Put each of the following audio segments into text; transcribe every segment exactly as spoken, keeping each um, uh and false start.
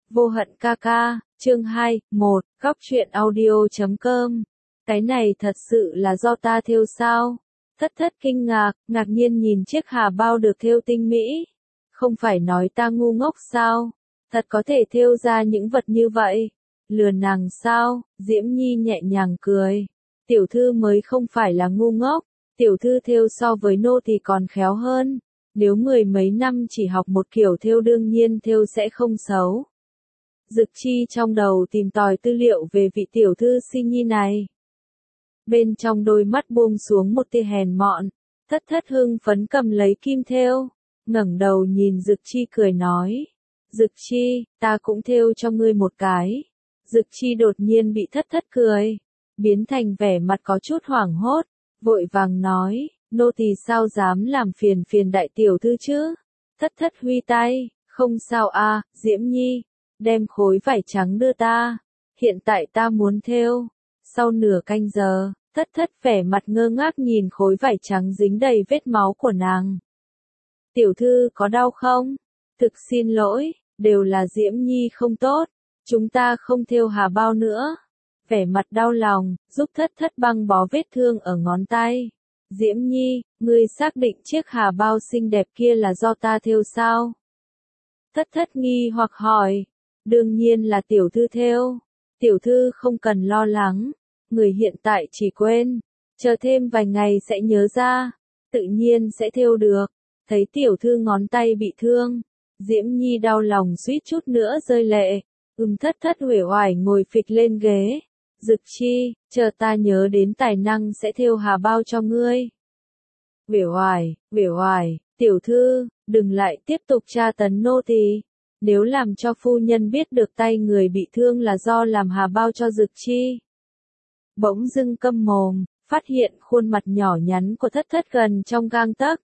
Vô hận ca ca, chương hai, một, góc truyện audio chấm com. Cái này thật sự là do ta thêu sao? Thất thất kinh ngạc, ngạc nhiên nhìn chiếc hà bao được thêu tinh mỹ. Không phải nói ta ngu ngốc sao? Thật có thể thêu ra những vật như vậy. Lừa nàng sao? Diễm Nhi nhẹ nhàng cười. Tiểu thư mới không phải là ngu ngốc. Tiểu thư thêu so với nô thì còn khéo hơn. Nếu mười mấy năm chỉ học một kiểu thêu đương nhiên thêu sẽ không xấu. Dực Chi trong đầu tìm tòi tư liệu về vị tiểu thư Si Nhi này. Bên trong đôi mắt buông xuống một tia hèn mọn, thất thất hưng phấn cầm lấy kim thêu, ngẩng đầu nhìn Dực Chi cười nói. Dực Chi, ta cũng thêu cho ngươi một cái. Dực Chi đột nhiên bị thất thất cười, biến thành vẻ mặt có chút hoảng hốt, vội vàng nói, nô tỳ sao dám làm phiền phiền đại tiểu thư chứ? Thất thất huy tay, không sao a, Diễm Nhi. Đem khối vải trắng đưa ta, hiện tại ta muốn thêu. Sau nửa canh giờ, thất thất vẻ mặt ngơ ngác nhìn khối vải trắng dính đầy vết máu của nàng. Tiểu thư có đau không? Thực xin lỗi, đều là Diễm Nhi không tốt, chúng ta không thêu hà bao nữa. Vẻ mặt đau lòng, giúp thất thất băng bó vết thương ở ngón tay. Diễm Nhi, ngươi xác định chiếc hà bao xinh đẹp kia là do ta thêu sao? Thất thất nghi hoặc hỏi. Đương nhiên là tiểu thư thêu. Tiểu thư không cần lo lắng. Người hiện tại chỉ quên. Chờ thêm vài ngày sẽ nhớ ra. Tự nhiên sẽ thêu được. Thấy tiểu thư ngón tay bị thương. Diễm Nhi đau lòng suýt chút nữa rơi lệ. Ừm thất thất uể oải ngồi phịch lên ghế. Dực Chi, chờ ta nhớ đến tài năng sẽ thêu hà bao cho ngươi. Uể oải, uể oải, tiểu thư, đừng lại tiếp tục tra tấn nô tỳ. Nếu làm cho phu nhân biết được tay người bị thương là do làm hà bao cho Dực Chi. Bỗng dưng câm mồm, phát hiện khuôn mặt nhỏ nhắn của thất thất gần trong gang tấc.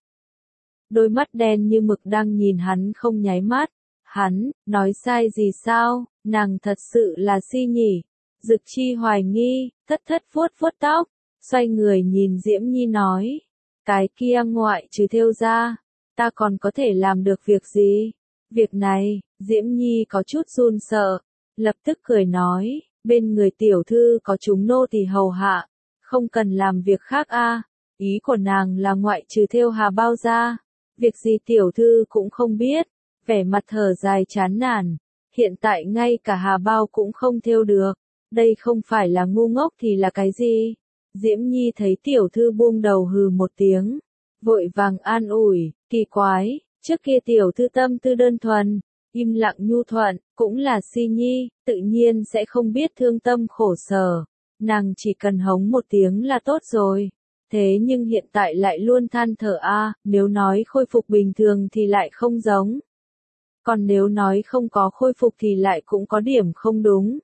Đôi mắt đen như mực đang nhìn hắn không nháy mắt. Hắn, nói sai gì sao, nàng thật sự là Si nhỉ. Dực Chi hoài nghi, thất thất vuốt vuốt tóc, xoay người nhìn Diễm Nhi nói. Cái kia ngoại trừ thêu ra, ta còn có thể làm được việc gì? Việc này, Diễm Nhi có chút run sợ, lập tức cười nói, bên người tiểu thư có chúng nô tỳ hầu hạ, không cần làm việc khác a. Ý của nàng là ngoại trừ thêu hà bao ra, việc gì tiểu thư cũng không biết, vẻ mặt thở dài chán nản, hiện tại ngay cả hà bao cũng không thêu được, đây không phải là ngu ngốc thì là cái gì? Diễm Nhi thấy tiểu thư buông đầu hừ một tiếng, vội vàng an ủi, kỳ quái. Trước kia tiểu thư tâm tư đơn thuần, im lặng nhu thuận, cũng là Si Nhi, tự nhiên sẽ không biết thương tâm khổ sở. Nàng chỉ cần hống một tiếng là tốt rồi. Thế nhưng hiện tại lại luôn than thở a, nếu nói khôi phục bình thường thì lại không giống. Còn nếu nói không có khôi phục thì lại cũng có điểm không đúng.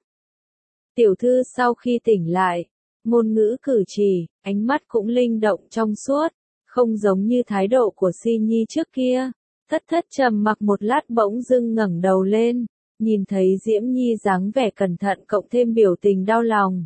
Tiểu thư sau khi tỉnh lại, ngôn ngữ cử chỉ, ánh mắt cũng linh động trong suốt, không giống như thái độ của Si Nhi trước kia. Thất thất trầm mặc một lát bỗng dưng ngẩng đầu lên, nhìn thấy Diễm Nhi dáng vẻ cẩn thận cộng thêm biểu tình đau lòng.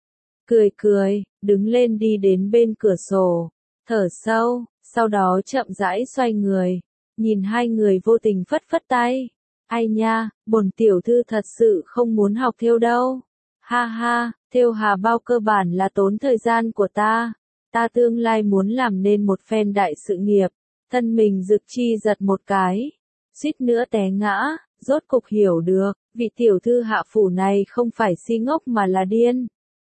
Cười cười, đứng lên đi đến bên cửa sổ, thở sâu, sau đó chậm rãi xoay người, nhìn hai người vô tình phất phất tay. Ai nha, bổn tiểu thư thật sự không muốn học thêu đâu. Ha ha, thêu hà bao cơ bản là tốn thời gian của ta. Ta tương lai muốn làm nên một phen đại sự nghiệp. Thân mình Dực Chi giật một cái, suýt nữa té ngã, rốt cục hiểu được, vị tiểu thư hạ phủ này không phải si ngốc mà là điên.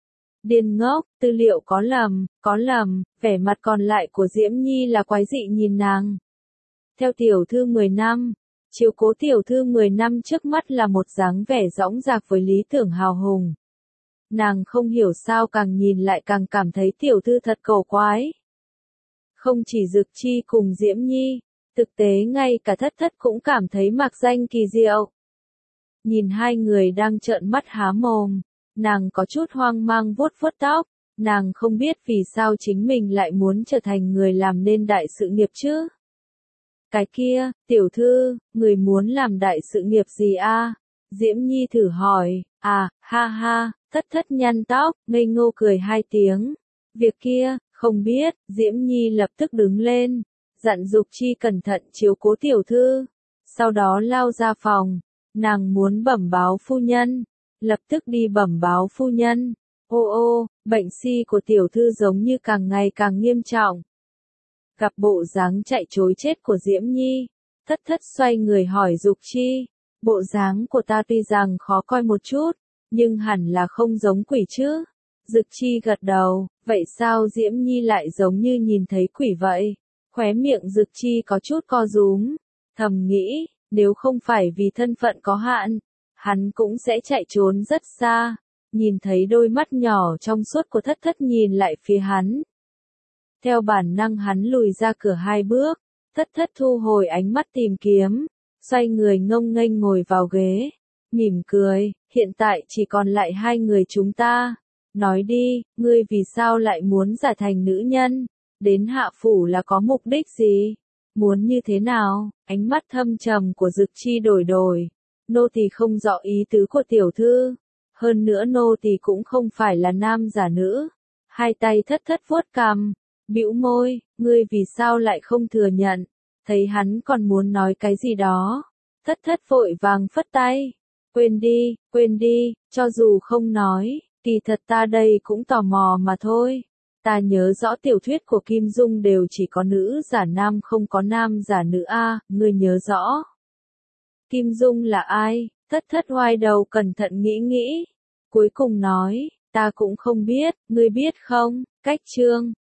Điên ngốc, tư liệu có lầm, có lầm, vẻ mặt còn lại của Diễm Nhi là quái dị nhìn nàng. Theo tiểu thư mười năm, chiếu cố tiểu thư mười năm trước mắt là một dáng vẻ dõng dạc với lý tưởng hào hùng. Nàng không hiểu sao càng nhìn lại càng cảm thấy tiểu thư thật cổ quái. Không chỉ Dực Chi cùng Diễm Nhi, thực tế ngay cả thất thất cũng cảm thấy mạc danh kỳ diệu. Nhìn hai người đang trợn mắt há mồm, nàng có chút hoang mang vuốt vuốt tóc, nàng không biết vì sao chính mình lại muốn trở thành người làm nên đại sự nghiệp chứ. Cái kia, tiểu thư, người muốn làm đại sự nghiệp gì a? Diễm Nhi thử hỏi, à, ha ha, thất thất nhăn tóc, ngây ngô cười hai tiếng. Việc kia, không biết, Diễm Nhi lập tức đứng lên, dặn Dục Chi cẩn thận chiếu cố tiểu thư, sau đó lao ra phòng, Nàng muốn bẩm báo phu nhân, lập tức đi bẩm báo phu nhân. Ô ô, bệnh si của tiểu thư giống như càng ngày càng nghiêm trọng. Gặp bộ dáng chạy trối chết của Diễm Nhi, thất thất xoay người hỏi Dục Chi, bộ dáng của ta tuy rằng khó coi một chút, nhưng hẳn là không giống quỷ chứ. Dực Chi gật đầu, vậy sao Diễm Nhi lại giống như nhìn thấy quỷ vậy? Khóe miệng Dực Chi có chút co rúm, thầm nghĩ, nếu không phải vì thân phận có hạn, hắn cũng sẽ chạy trốn rất xa. Nhìn thấy đôi mắt nhỏ trong suốt của thất thất nhìn lại phía hắn. Theo bản năng hắn lùi ra cửa hai bước, thất thất thu hồi ánh mắt tìm kiếm, xoay người ngông nghênh ngồi vào ghế, mỉm cười, hiện tại chỉ còn lại hai người chúng ta. Nói đi, ngươi vì sao lại muốn giả thành nữ nhân? Đến hạ phủ là có mục đích gì? Muốn như thế nào? Ánh mắt thâm trầm của Dực Chi đổi đổi. Nô tỳ không rõ ý tứ của tiểu thư. Hơn nữa nô tỳ cũng không phải là nam giả nữ. Hai tay thất thất vuốt cằm, bĩu môi, ngươi vì sao lại không thừa nhận? Thấy hắn còn muốn nói cái gì đó. Thất thất vội vàng phất tay. Quên đi, quên đi, cho dù không nói, kỳ thật ta đây cũng tò mò mà thôi. Ta nhớ rõ tiểu thuyết của Kim Dung đều chỉ có nữ giả nam không có nam giả nữ a, ngươi nhớ rõ. Kim Dung là ai? Thất thất hoài đầu cẩn thận nghĩ nghĩ. Cuối cùng nói, ta cũng không biết, ngươi biết không? Cách chương